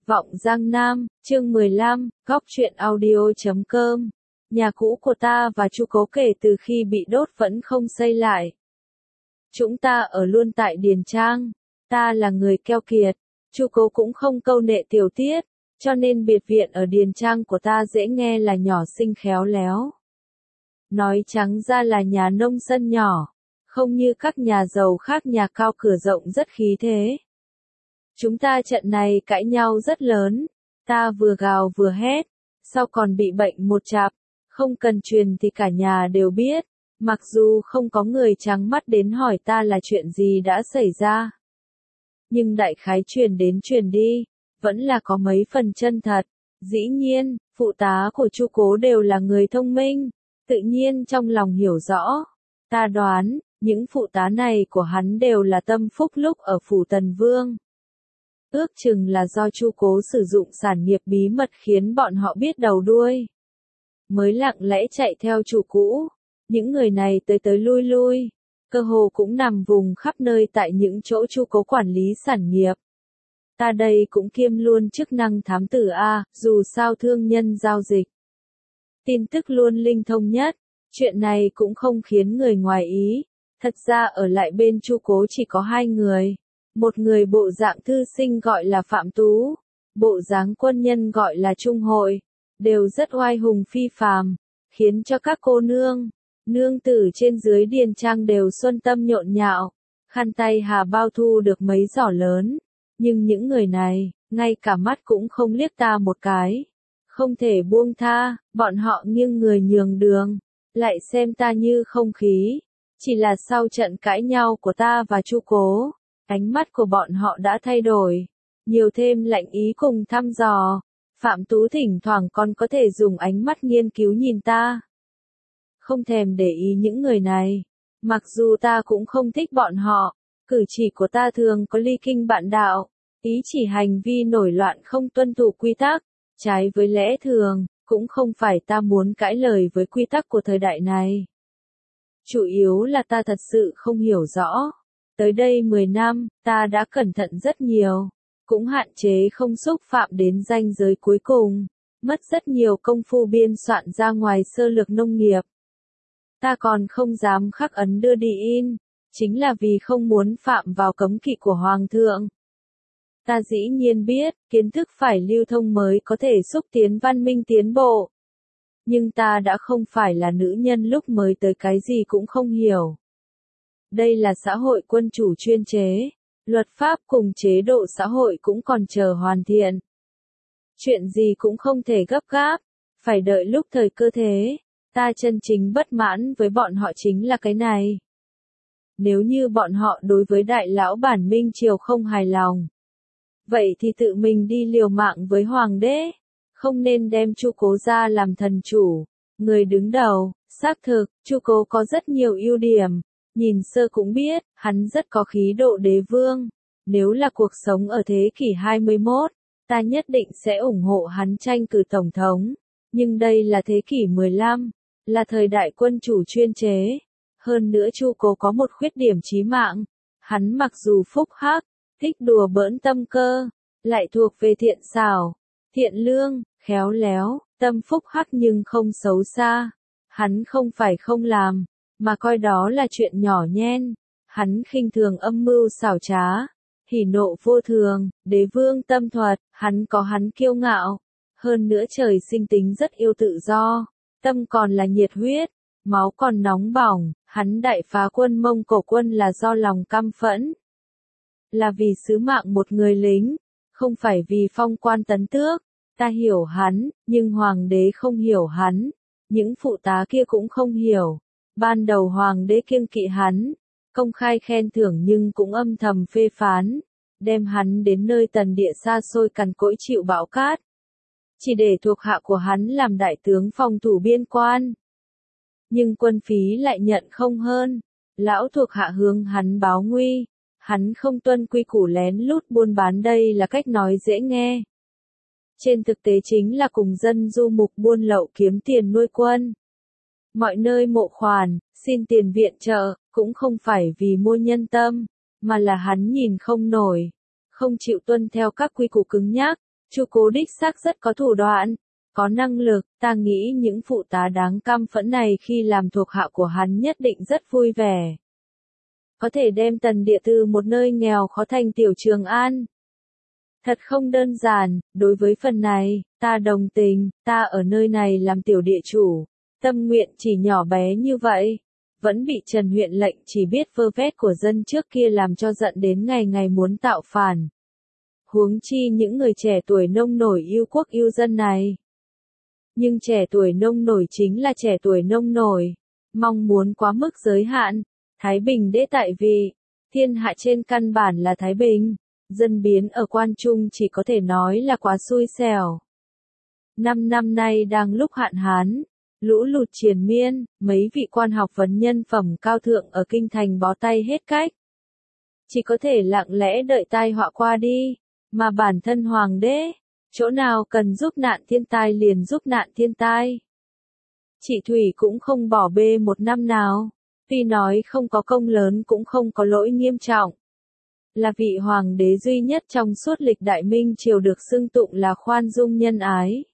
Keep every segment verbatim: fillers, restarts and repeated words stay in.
Vọng Giang Nam, chương mười lăm, góc truyện audio chấm com. Nhà cũ của ta và chu Cố kể từ khi bị đốt vẫn không xây lại. Chúng ta ở luôn tại Điền Trang. Ta là người keo kiệt. Chu Cố cũng không câu nệ tiểu tiết, cho nên biệt viện ở Điền Trang của ta dễ nghe là nhỏ xinh khéo léo. Nói trắng ra là nhà nông sân nhỏ, không như các nhà giàu khác nhà cao cửa rộng rất khí thế. Chúng ta trận này cãi nhau rất lớn, ta vừa gào vừa hét, sau còn bị bệnh một chặp, không cần truyền thì cả nhà đều biết, mặc dù không có người trắng mắt đến hỏi ta là chuyện gì đã xảy ra. Nhưng đại khái truyền đến truyền đi, vẫn là có mấy phần chân thật. Dĩ nhiên, phụ tá của chu Cố đều là người thông minh, tự nhiên trong lòng hiểu rõ. Ta đoán, những phụ tá này của hắn đều là tâm phúc lúc ở phủ Tần Vương. Ước chừng là do chu Cố sử dụng sản nghiệp bí mật khiến bọn họ biết đầu đuôi, mới lặng lẽ chạy theo chủ cũ. Những người này tới tới lui lui, cơ hồ cũng nằm vùng khắp nơi tại những chỗ chu Cố quản lý sản nghiệp. Ta đây cũng kiêm luôn chức năng thám tử A, dù sao thương nhân giao dịch. Tin tức luôn linh thông nhất, chuyện này cũng không khiến người ngoài ý. Thật ra ở lại bên chu Cố chỉ có hai người. Một người bộ dạng thư sinh gọi là Phạm Tú, bộ dáng quân nhân gọi là Trung Hội, đều rất oai hùng phi phàm, khiến cho các cô nương, nương tử trên dưới Điền Trang đều xuân tâm nhộn nhạo, khăn tay hà bao thu được mấy giỏ lớn. Nhưng những người này, ngay cả mắt cũng không liếc ta một cái. Không thể buông tha, bọn họ nghiêng người nhường đường, lại xem ta như không khí. Chỉ là sau trận cãi nhau của ta và chu Cố, ánh mắt của bọn họ đã thay đổi, nhiều thêm lạnh ý cùng thăm dò. Phạm Tú thỉnh thoảng còn có thể dùng ánh mắt nghiên cứu nhìn ta. Không thèm để ý những người này, mặc dù ta cũng không thích bọn họ, cử chỉ của ta thường có ly kinh bạn đạo, ý chỉ hành vi nổi loạn không tuân thủ quy tắc, trái với lẽ thường, cũng không phải ta muốn cãi lời với quy tắc của thời đại này. Chủ yếu là ta thật sự không hiểu rõ. Tới đây mười năm, ta đã cẩn thận rất nhiều, cũng hạn chế không xúc phạm đến ranh giới cuối cùng, mất rất nhiều công phu biên soạn ra ngoài sơ lược nông nghiệp. Ta còn không dám khắc ấn đưa đi in, chính là vì không muốn phạm vào cấm kỵ của Hoàng thượng. Ta dĩ nhiên biết, kiến thức phải lưu thông mới có thể xúc tiến văn minh tiến bộ. Nhưng ta đã không phải là nữ nhân lúc mới tới cái gì cũng không hiểu. Đây là xã hội quân chủ chuyên chế, luật pháp cùng chế độ xã hội cũng còn chờ hoàn thiện. Chuyện gì cũng không thể gấp gáp, phải đợi lúc thời cơ thế. Ta chân chính bất mãn với bọn họ chính là cái này. Nếu như bọn họ đối với đại lão bản Minh Triều không hài lòng, vậy thì tự mình đi liều mạng với hoàng đế, không nên đem chu Cố ra làm thần chủ, người đứng đầu. Xác thực, chu Cố có rất nhiều ưu điểm, nhìn sơ cũng biết, hắn rất có khí độ đế vương. Nếu là cuộc sống ở thế kỷ hai mươi mốt, ta nhất định sẽ ủng hộ hắn tranh cử tổng thống. Nhưng đây là thế kỷ mười lăm, là thời đại quân chủ chuyên chế. Hơn nữa chu Cố có một khuyết điểm chí mạng, hắn mặc dù phúc hắc, thích đùa bỡn tâm cơ, lại thuộc về thiện xảo, thiện lương, khéo léo, tâm phúc hắc nhưng không xấu xa. Hắn không phải không làm, mà coi đó là chuyện nhỏ nhen. Hắn khinh thường âm mưu xảo trá, hỉ nộ vô thường, đế vương tâm thuật, hắn có hắn kiêu ngạo. Hơn nữa trời sinh tính rất yêu tự do, tâm còn là nhiệt huyết, máu còn nóng bỏng. Hắn đại phá quân Mông Cổ quân là do lòng căm phẫn, là vì sứ mạng một người lính, không phải vì phong quan tấn tước. Ta hiểu hắn, nhưng hoàng đế không hiểu hắn, những phụ tá kia cũng không hiểu. Ban đầu hoàng đế kiêng kỵ hắn, công khai khen thưởng nhưng cũng âm thầm phê phán, đem hắn đến nơi tần địa xa xôi cằn cỗi chịu bão cát, chỉ để thuộc hạ của hắn làm đại tướng phòng thủ biên quan. Nhưng quân phí lại nhận không hơn, lão thuộc hạ hướng hắn báo nguy, hắn không tuân quy củ lén lút buôn bán, đây là cách nói dễ nghe. Trên thực tế chính là cùng dân du mục buôn lậu kiếm tiền nuôi quân. Mọi nơi mộ khoản, xin tiền viện trợ, cũng không phải vì mua nhân tâm, mà là hắn nhìn không nổi, không chịu tuân theo các quy củ cứng nhắc, Chu Cố đích xác rất có thủ đoạn, có năng lực, ta nghĩ những phụ tá đáng căm phẫn này khi làm thuộc hạ của hắn nhất định rất vui vẻ. Có thể đem Tần Địa từ một nơi nghèo khó thành tiểu Trường An. Thật không đơn giản, đối với phần này, ta đồng tình, ta ở nơi này làm tiểu địa chủ, tâm nguyện chỉ nhỏ bé như vậy, vẫn bị Trần huyện lệnh chỉ biết vơ vét của dân trước kia làm cho giận đến ngày ngày muốn tạo phản. Huống chi những người trẻ tuổi nông nổi yêu quốc yêu dân này. Nhưng trẻ tuổi nông nổi chính là trẻ tuổi nông nổi, mong muốn quá mức giới hạn, Thái Bình đễ tại vị, thiên hạ trên căn bản là Thái Bình, dân biến ở Quan Trung chỉ có thể nói là quá xui xẻo. Năm năm nay đang lúc hạn hán, lũ lụt triền miên, mấy vị quan học vấn nhân phẩm cao thượng ở kinh thành bó tay hết cách. Chỉ có thể lặng lẽ đợi tai họa qua đi, mà bản thân hoàng đế, chỗ nào cần giúp nạn thiên tai liền giúp nạn thiên tai. Chị Thủy cũng không bỏ bê một năm nào, tuy nói không có công lớn cũng không có lỗi nghiêm trọng. Là vị hoàng đế duy nhất trong suốt lịch đại minh triều được xưng tụng là khoan dung nhân ái.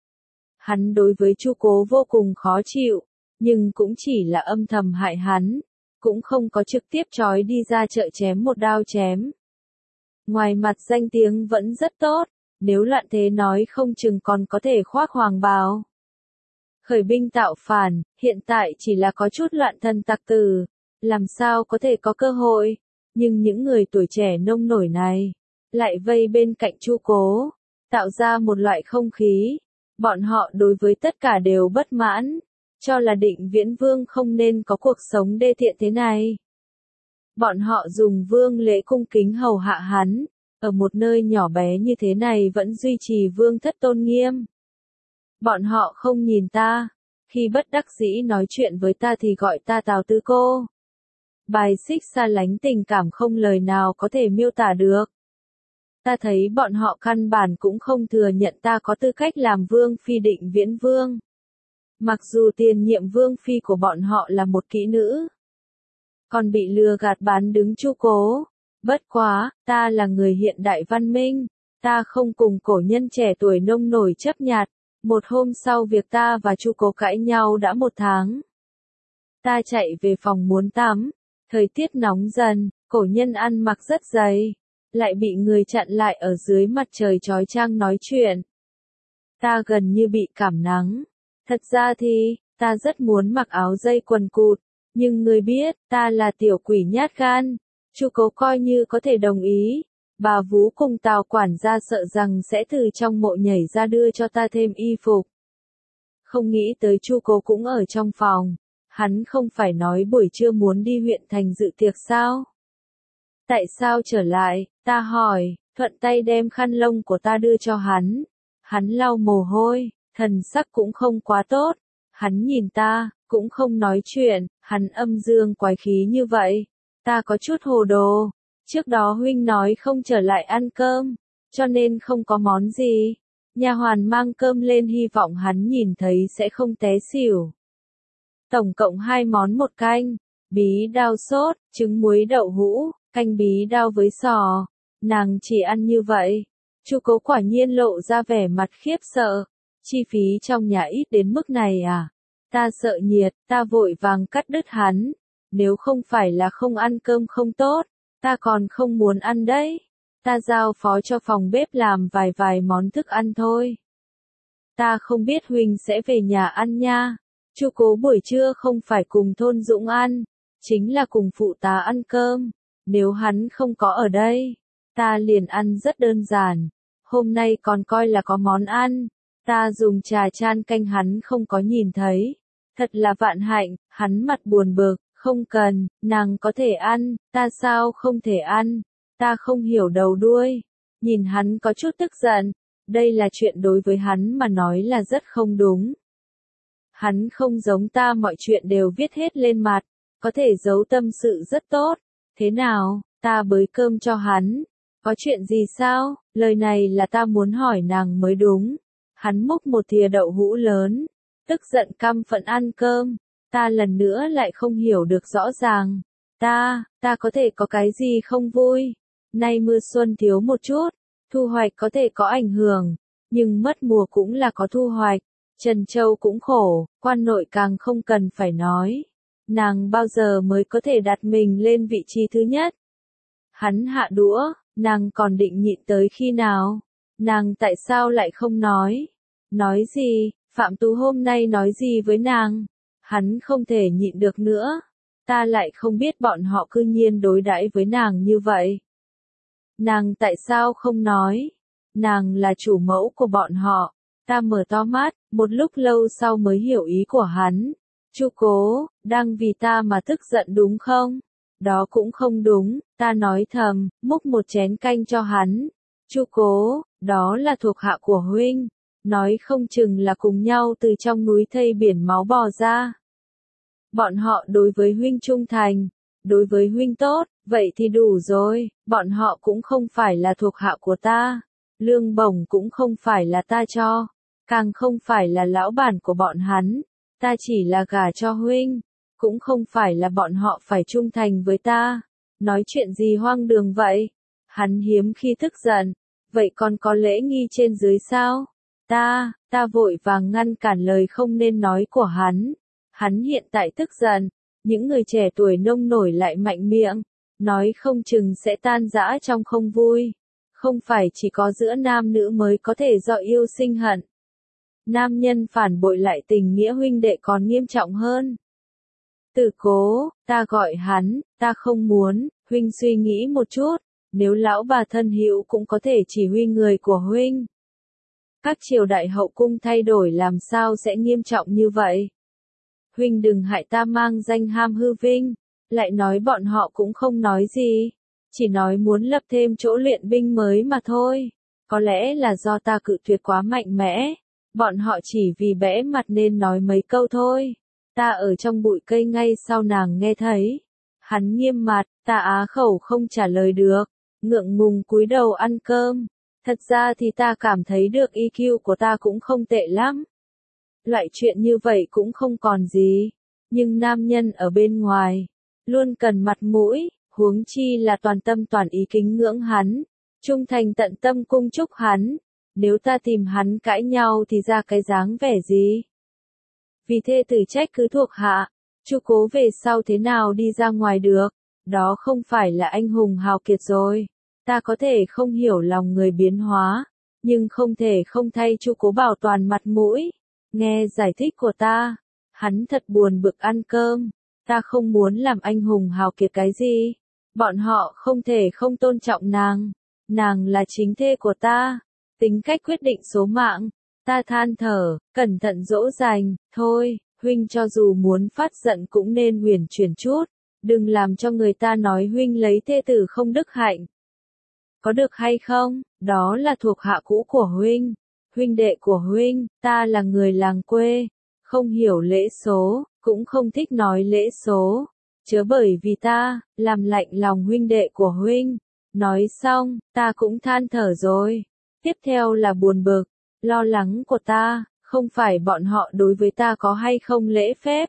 Hắn đối với Chu Cố vô cùng khó chịu, nhưng cũng chỉ là âm thầm hại hắn, cũng không có trực tiếp trói đi ra chợ chém một đao chém. Ngoài mặt danh tiếng vẫn rất tốt, nếu loạn thế nói không chừng còn có thể khoác hoàng bào. Khởi binh tạo phản, hiện tại chỉ là có chút loạn thân tặc tử, làm sao có thể có cơ hội, nhưng những người tuổi trẻ nông nổi này, lại vây bên cạnh Chu Cố, tạo ra một loại không khí, bọn họ đối với tất cả đều bất mãn, cho là Định Viễn Vương không nên có cuộc sống đê tiện thế này. Bọn họ dùng vương lễ cung kính hầu hạ hắn, ở một nơi nhỏ bé như thế này vẫn duy trì vương thất tôn nghiêm. Bọn họ không nhìn ta, khi bất đắc dĩ nói chuyện với ta thì gọi ta Tào Tư cô. Bài xích xa lánh tình cảm không lời nào có thể miêu tả được. Ta thấy bọn họ căn bản cũng không thừa nhận ta có tư cách làm vương phi Định Viễn Vương. Mặc dù tiền nhiệm vương phi của bọn họ là một kỹ nữ, còn bị lừa gạt bán đứng Chu Cố. Bất quá, ta là người hiện đại văn minh, ta không cùng cổ nhân trẻ tuổi nông nổi chấp nhặt. Một hôm sau việc ta và Chu Cố cãi nhau đã một tháng. Ta chạy về phòng muốn tắm, thời tiết nóng dần, cổ nhân ăn mặc rất dày, lại bị người chặn lại ở dưới mặt trời chói chang nói chuyện. Ta gần như bị cảm nắng. Thật ra thì, ta rất muốn mặc áo dây quần cụt, nhưng người biết, ta là tiểu quỷ nhát gan. Chu Cố coi như có thể đồng ý. Bà Vú cùng Tào quản gia sợ rằng sẽ từ trong mộ nhảy ra đưa cho ta thêm y phục. Không nghĩ tới Chu Cố cũng ở trong phòng. Hắn không phải nói buổi trưa muốn đi huyện thành dự tiệc sao? Tại sao trở lại? Ta hỏi, thuận tay đem khăn lông của ta đưa cho hắn. Hắn lau mồ hôi, thần sắc cũng không quá tốt. Hắn nhìn ta, cũng không nói chuyện, hắn âm dương quái khí như vậy. Ta có chút hồ đồ. Trước đó huynh nói không trở lại ăn cơm, cho nên không có món gì. Nha hoàn mang cơm lên hy vọng hắn nhìn thấy sẽ không té xỉu. Tổng cộng hai món một canh, bí đao sốt, trứng muối đậu hũ, canh bí đao với sò. Nàng chỉ ăn như vậy. Chu Cố quả nhiên lộ ra vẻ mặt khiếp sợ. Chi phí trong nhà ít đến mức này à? Ta sợ nhiệt, ta vội vàng cắt đứt hắn. Nếu không phải là không ăn cơm không tốt, ta còn không muốn ăn đấy. Ta giao phó cho phòng bếp làm vài vài món thức ăn thôi. Ta không biết huynh sẽ về nhà ăn nha. Chu Cố buổi trưa không phải cùng Thôn Dũng ăn, chính là cùng phụ tá ăn cơm. Nếu hắn không có ở đây, ta liền ăn rất đơn giản. Hôm nay còn coi là có món ăn. Ta dùng trà chan canh hắn không có nhìn thấy. Thật là vạn hạnh, hắn mặt buồn bực. Không cần, nàng có thể ăn, ta sao không thể ăn, ta không hiểu đầu đuôi. Nhìn hắn có chút tức giận, đây là chuyện đối với hắn mà nói là rất không đúng. Hắn không giống ta mọi chuyện đều viết hết lên mặt, có thể giấu tâm sự rất tốt. Thế nào, ta bới cơm cho hắn, có chuyện gì sao, lời này là ta muốn hỏi nàng mới đúng. Hắn múc một thìa đậu hũ lớn, tức giận căm phẫn ăn cơm. Ta lần nữa lại không hiểu được rõ ràng. Ta, ta có thể có cái gì không vui. Nay mưa xuân thiếu một chút, Thu hoạch có thể có ảnh hưởng, nhưng mất mùa cũng là có thu hoạch. Trần Châu cũng khổ, quan nội càng không cần phải nói. Nàng bao giờ mới có thể đặt mình lên vị trí thứ nhất? Hắn hạ đũa, nàng còn định nhịn tới khi nào? Nàng tại sao lại không nói? Nói gì? Phạm Tú hôm nay nói gì với nàng? Hắn không thể nhịn được nữa. Ta lại không biết bọn họ cư nhiên đối đãi với nàng như vậy. Nàng tại sao không nói? Nàng là chủ mẫu của bọn họ. Ta mở to mắt, một lúc lâu sau mới hiểu ý của hắn. Chu Cố, đang vì ta mà tức giận đúng không? Đó cũng không đúng, ta nói thầm, múc một chén canh cho hắn. Chu Cố, đó là thuộc hạ của huynh. Nói không chừng là cùng nhau từ trong núi thây biển máu bò ra. Bọn họ đối với huynh trung thành, đối với huynh tốt, vậy thì đủ rồi, bọn họ cũng không phải là thuộc hạ của ta. Lương bổng cũng không phải là ta cho, càng không phải là lão bản của bọn hắn. Ta chỉ là gả cho huynh, cũng không phải là bọn họ phải trung thành với ta. Nói chuyện gì hoang đường vậy? Hắn hiếm khi tức giận, vậy còn có lễ nghi trên dưới sao? Ta, ta vội vàng ngăn cản lời không nên nói của hắn. Hắn hiện tại tức giận, những người trẻ tuổi nông nổi lại mạnh miệng, nói không chừng sẽ tan rã trong không vui. Không phải chỉ có giữa nam nữ mới có thể do yêu sinh hận. Nam nhân phản bội lại tình nghĩa huynh đệ còn nghiêm trọng hơn. Tử Cố, ta gọi hắn, ta không muốn, huynh suy nghĩ một chút, nếu lão bà thân hữu cũng có thể chỉ huy người của huynh. Các triều đại hậu cung thay đổi làm sao sẽ nghiêm trọng như vậy? Huynh đừng hại ta mang danh ham hư vinh, lại nói bọn họ cũng không nói gì, chỉ nói muốn lập thêm chỗ luyện binh mới mà thôi. Có lẽ là do ta cự tuyệt quá mạnh mẽ, bọn họ chỉ vì bẽ mặt nên nói mấy câu thôi. Ta ở trong bụi cây ngay sau nàng nghe thấy. Hắn nghiêm mặt, ta á khẩu không trả lời được, ngượng ngùng cúi đầu ăn cơm. Thật ra thì ta cảm thấy được e quy của ta cũng không tệ lắm. Loại chuyện như vậy cũng không còn gì. Nhưng nam nhân ở bên ngoài, luôn cần mặt mũi, huống chi là toàn tâm toàn ý kính ngưỡng hắn, trung thành tận tâm cung chúc hắn. Nếu ta tìm hắn cãi nhau thì ra cái dáng vẻ gì? Vì thê tử trách cứ thuộc hạ, Chu Cố về sau thế nào đi ra ngoài được? Đó không phải là anh hùng hào kiệt rồi. Ta có thể không hiểu lòng người biến hóa, nhưng không thể không thay Chu Cố bảo toàn mặt mũi. Nghe giải thích của ta, hắn thật buồn bực ăn cơm. Ta không muốn làm anh hùng hào kiệt cái gì. Bọn họ không thể không tôn trọng nàng. Nàng là chính thê của ta. Tính cách quyết định số mạng. Ta than thở, cẩn thận dỗ dành, thôi, huynh cho dù muốn phát giận cũng nên huyền chuyển chút. Đừng làm cho người ta nói huynh lấy thê tử không đức hạnh. Có được hay không? Đó là thuộc hạ cũ của huynh. Huynh đệ của huynh, ta là người làng quê. Không hiểu lễ số, cũng không thích nói lễ số. Chớ bởi vì ta, làm lạnh lòng huynh đệ của huynh. Nói xong, ta cũng than thở rồi. Tiếp theo là buồn bực, lo lắng của ta, không phải bọn họ đối với ta có hay không lễ phép.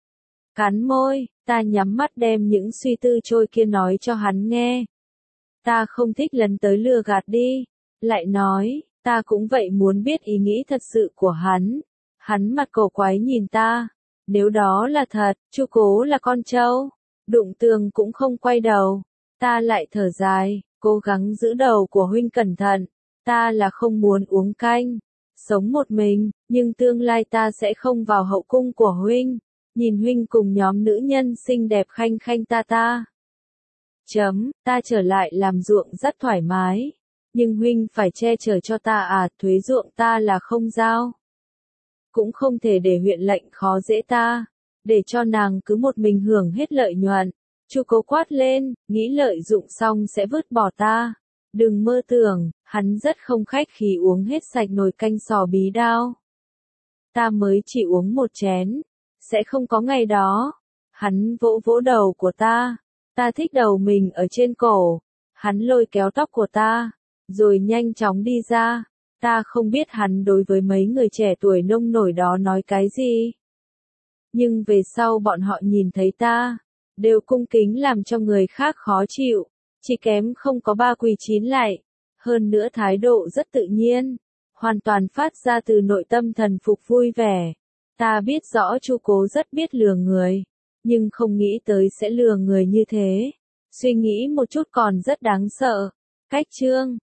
Cắn môi, ta nhắm mắt đem những suy tư trôi kia nói cho hắn nghe. Ta không thích lấn tới lừa gạt đi. Lại nói, ta cũng vậy muốn biết ý nghĩ thật sự của hắn. Hắn mặt cổ quái nhìn ta. Nếu đó là thật, Chu Cố là con trâu. Đụng tường cũng không quay đầu. Ta lại thở dài, cố gắng giữ đầu của huynh cẩn thận. Ta là không muốn uống canh, sống một mình, nhưng tương lai ta sẽ không vào hậu cung của huynh. Nhìn huynh cùng nhóm nữ nhân xinh đẹp khanh khanh ta ta. Chấm, ta trở lại làm ruộng rất thoải mái. Nhưng huynh phải che chở cho ta à, thuế ruộng ta là không giao. Cũng không thể để huyện lệnh khó dễ ta, để cho nàng cứ một mình hưởng hết lợi nhuận. Chu Cố quát lên, nghĩ lợi dụng xong sẽ vứt bỏ ta. Đừng mơ tưởng, hắn rất không khách khí uống hết sạch nồi canh sò bí đao. Ta mới chỉ uống một chén, sẽ không có ngày đó. Hắn vỗ vỗ đầu của ta, ta thích đầu mình ở trên cổ. Hắn lôi kéo tóc của ta, rồi nhanh chóng đi ra. Ta không biết hắn đối với mấy người trẻ tuổi nông nổi đó nói cái gì. Nhưng về sau bọn họ nhìn thấy ta, đều cung kính làm cho người khác khó chịu. Chỉ kém không có ba quỳ chín lại. hơn nữa thái độ rất tự nhiên, hoàn toàn phát ra từ nội tâm thần phục vui vẻ. Ta biết rõ Chu Cố rất biết lừa người, nhưng không nghĩ tới sẽ lừa người như thế. Suy nghĩ một chút còn rất đáng sợ. Cách chương